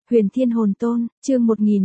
Huyền Thiên Hồn Tôn, chương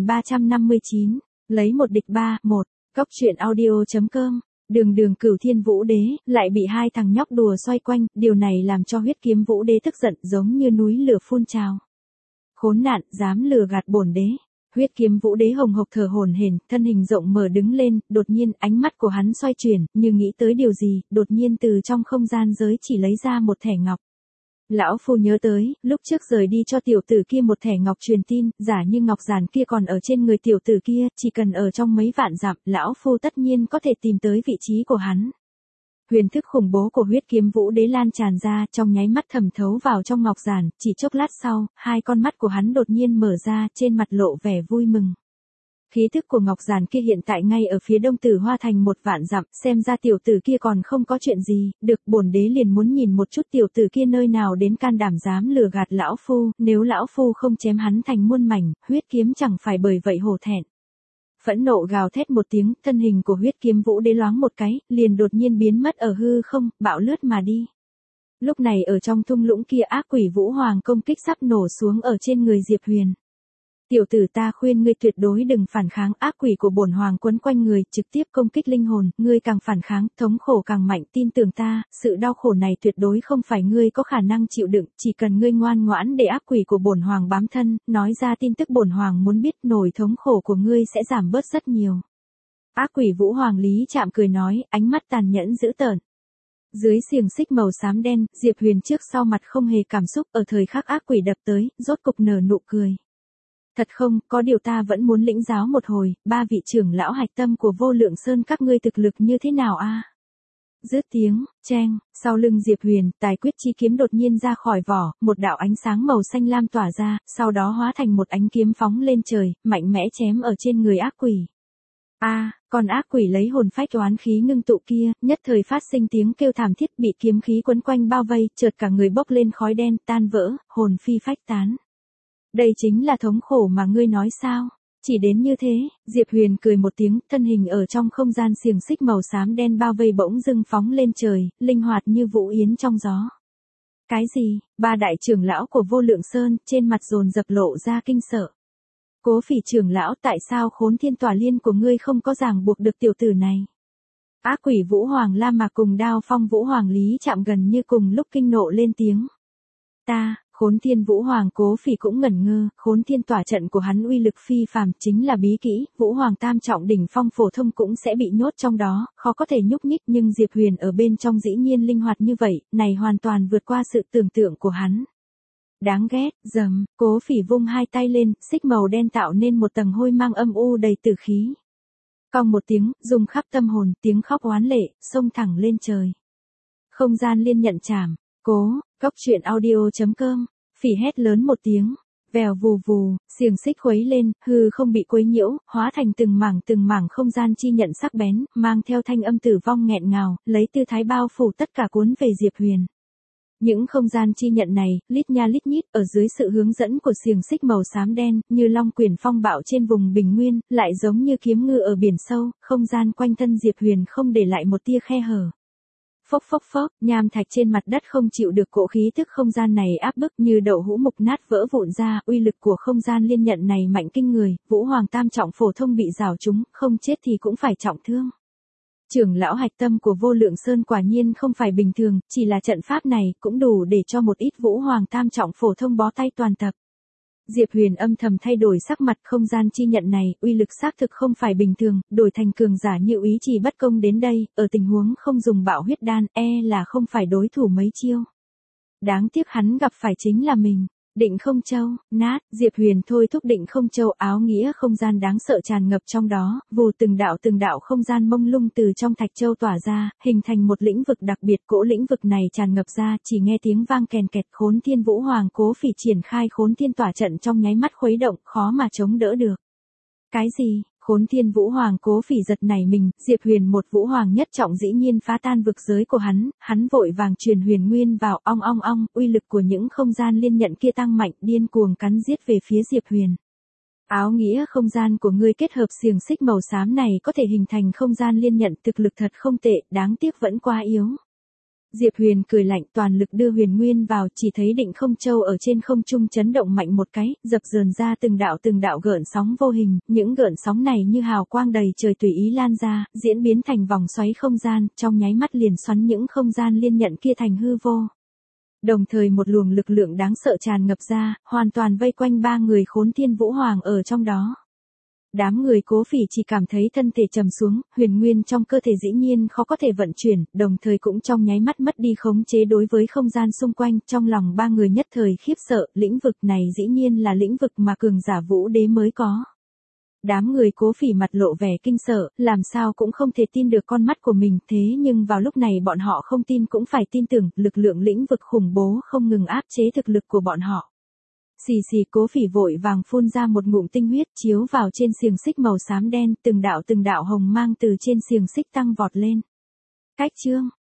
1359, lấy một địch ba, một, Cốc truyện audio.com. Đường Cửu Thiên Vũ Đế, lại bị hai thằng nhóc đùa xoay quanh, điều này làm cho Huyết Kiếm Vũ Đế tức giận giống như núi lửa phun trào. Khốn nạn, dám lừa gạt bổn đế. Huyết Kiếm Vũ Đế hồng hộc thở hổn hển, thân hình rộng mở đứng lên, đột nhiên ánh mắt của hắn xoay chuyển, như nghĩ tới điều gì, đột nhiên từ trong không gian giới chỉ lấy ra một thẻ ngọc. Lão phu nhớ tới, lúc trước rời đi cho tiểu tử kia một thẻ ngọc truyền tin, giả như ngọc giản kia còn ở trên người tiểu tử kia, chỉ cần ở trong mấy vạn dặm, lão phu tất nhiên có thể tìm tới vị trí của hắn. Huyền thức khủng bố của Huyết Kiếm Vũ Đế lan tràn ra, trong nháy mắt thẩm thấu vào trong ngọc giản, chỉ chốc lát sau, hai con mắt của hắn đột nhiên mở ra, trên mặt lộ vẻ vui mừng. Khí thức của ngọc giản kia hiện tại ngay ở phía đông Tử Hoa Thành một vạn dặm, xem ra tiểu tử kia còn không có chuyện gì, được, bổn đế liền muốn nhìn một chút tiểu tử kia nơi nào đến can đảm dám lừa gạt lão phu, nếu lão phu không chém hắn thành muôn mảnh, huyết kiếm chẳng phải bởi vậy hổ thẹn. Phẫn nộ gào thét một tiếng, thân hình của Huyết Kiếm Vũ Đế loáng một cái, liền đột nhiên biến mất ở hư không, bạo lướt mà đi. Lúc này ở trong thung lũng kia, ác quỷ Vũ Hoàng công kích sắp nổ xuống ở trên người Diệp Huyền. Tiểu tử, ta khuyên ngươi tuyệt đối đừng phản kháng, ác quỷ của bổn hoàng quấn quanh người, trực tiếp công kích linh hồn, ngươi càng phản kháng, thống khổ càng mạnh, tin tưởng ta, sự đau khổ này tuyệt đối không phải ngươi có khả năng chịu đựng, chỉ cần ngươi ngoan ngoãn để ác quỷ của bổn hoàng bám thân, nói ra tin tức bổn hoàng muốn biết, nỗi thống khổ của ngươi sẽ giảm bớt rất nhiều. Ác quỷ Vũ Hoàng Lý Trạm cười nói, ánh mắt tàn nhẫn dữ tợn. Dưới xiềng xích màu xám đen, Diệp Huyền trước sau mặt không hề cảm xúc, ở thời khắc ác quỷ đập tới, rốt cục nở nụ cười. Thật không, có điều ta vẫn muốn lĩnh giáo một hồi, ba vị trưởng lão hạch tâm của Vô Lượng Sơn các ngươi thực lực như thế nào a? Dứt tiếng, cheng, sau lưng Diệp Huyền, tài quyết chi kiếm đột nhiên ra khỏi vỏ, một đạo ánh sáng màu xanh lam tỏa ra, sau đó hóa thành một ánh kiếm phóng lên trời, mạnh mẽ chém ở trên người ác quỷ. Con ác quỷ lấy hồn phách oán khí ngưng tụ kia, nhất thời phát sinh tiếng kêu thảm thiết, bị kiếm khí quấn quanh bao vây, chợt cả người bốc lên khói đen, tan vỡ, hồn phi phách tán. Đây chính là thống khổ mà ngươi nói sao? Chỉ đến như thế, Diệp Huyền cười một tiếng, thân hình ở trong không gian xiềng xích màu xám đen bao vây bỗng dưng phóng lên trời, linh hoạt như vũ yến trong gió. Cái gì? Ba đại trưởng lão của Vô Lượng Sơn, trên mặt dồn dập lộ ra kinh sợ. Cố Phỉ trưởng lão, tại sao Khốn Thiên Tỏa Liên của ngươi không có ràng buộc được tiểu tử này? Ác quỷ Vũ Hoàng La Mạc cùng Đao Phong Vũ Hoàng Lý Trạm gần như cùng lúc kinh nộ lên tiếng. Khốn Thiên Vũ Hoàng Cố Phỉ cũng ngẩn ngơ, Khốn Thiên Tỏa trận của hắn uy lực phi phàm, chính là bí kỹ, Vũ Hoàng tam trọng đỉnh phong phổ thông cũng sẽ bị nhốt trong đó, khó có thể nhúc nhích, nhưng Diệp Huyền ở bên trong dĩ nhiên linh hoạt như vậy, này hoàn toàn vượt qua sự tưởng tượng của hắn. Đáng ghét, dầm, Cố Phỉ vung hai tay lên, xích màu đen tạo nên một tầng hôi mang âm u đầy tử khí. Cong một tiếng, rung khắp tâm hồn, tiếng khóc oán lệ, xông thẳng lên trời. Không gian liên nhận chảm, Cốc truyện audio.com. Phỉ hét lớn một tiếng, vèo vù vù, xiềng xích khuấy lên, hư không bị quấy nhiễu, hóa thành từng mảng không gian chi nhận sắc bén, mang theo thanh âm tử vong nghẹn ngào, lấy tư thái bao phủ tất cả cuốn về Diệp Huyền. Những không gian chi nhận này, lít nha lít nhít, ở dưới sự hướng dẫn của xiềng xích màu xám đen, như long quyển phong bạo trên vùng bình nguyên, lại giống như kiếm ngư ở biển sâu, không gian quanh thân Diệp Huyền không để lại một tia khe hở. Phốc phốc phốc, nham thạch trên mặt đất không chịu được cỗ khí tức không gian này áp bức, như đậu hũ mục nát vỡ vụn ra, uy lực của không gian liên nhận này mạnh kinh người, Vũ Hoàng tam trọng phổ thông bị rào trúng, không chết thì cũng phải trọng thương. Trưởng lão hạch tâm của Vô Lượng Sơn quả nhiên không phải bình thường, chỉ là trận pháp này cũng đủ để cho một ít Vũ Hoàng tam trọng phổ thông bó tay toàn tập. Diệp Huyền âm thầm thay đổi sắc mặt, không gian chi nhận này, uy lực xác thực không phải bình thường, đổi thành cường giả như ý chỉ bất công đến đây, ở tình huống không dùng bạo huyết đan, là không phải đối thủ mấy chiêu. Đáng tiếc hắn gặp phải chính là mình. Định Không Châu, nát, Diệp Huyền thôi thúc Định Không Châu, áo nghĩa không gian đáng sợ tràn ngập trong đó, vù từng đạo không gian mông lung từ trong thạch châu tỏa ra, hình thành một lĩnh vực đặc biệt, cỗ lĩnh vực này tràn ngập ra, chỉ nghe tiếng vang kèn kẹt, Khốn Thiên Vũ Hoàng Cố Phỉ triển khai Khốn Thiên Tỏa trận trong nháy mắt khuấy động, khó mà chống đỡ được. Cái gì? Khốn Thiên Vũ Hoàng Cố Phỉ giật nảy mình, Diệp Huyền một Vũ Hoàng nhất trọng dĩ nhiên phá tan vực giới của hắn vội vàng truyền huyền nguyên vào, ong, uy lực của những không gian liên nhận kia tăng mạnh, điên cuồng cắn giết về phía Diệp Huyền. Áo nghĩa không gian của ngươi kết hợp xiềng xích màu xám này có thể hình thành không gian liên nhận, thực lực thật không tệ, đáng tiếc vẫn quá yếu. Diệp Huyền cười lạnh toàn lực đưa huyền nguyên vào, chỉ thấy định không châu ở trên không trung chấn động mạnh một cái, dập dờn ra từng đạo gợn sóng vô hình, những gợn sóng này như hào quang đầy trời tùy ý lan ra, diễn biến thành vòng xoáy không gian, trong nháy mắt liền xoắn những không gian liên nhận kia thành hư vô. Đồng thời một luồng lực lượng đáng sợ tràn ngập ra, hoàn toàn vây quanh ba người Khốn Thiên Vũ Hoàng ở trong đó. Đám người Cố Phỉ chỉ cảm thấy thân thể trầm xuống, huyền nguyên trong cơ thể dĩ nhiên khó có thể vận chuyển, đồng thời cũng trong nháy mắt mất đi khống chế đối với không gian xung quanh, trong lòng ba người nhất thời khiếp sợ, lĩnh vực này dĩ nhiên là lĩnh vực mà cường giả Vũ Đế mới có. Đám người Cố Phỉ mặt lộ vẻ kinh sợ, làm sao cũng không thể tin được con mắt của mình, thế nhưng vào lúc này bọn họ không tin cũng phải tin tưởng, lực lượng lĩnh vực khủng bố không ngừng áp chế thực lực của bọn họ. Xì xì, Cố Phỉ vội vàng phun ra một ngụm tinh huyết chiếu vào trên xiềng xích màu xám đen, từng đạo hồng mang từ trên xiềng xích tăng vọt lên. Cách chương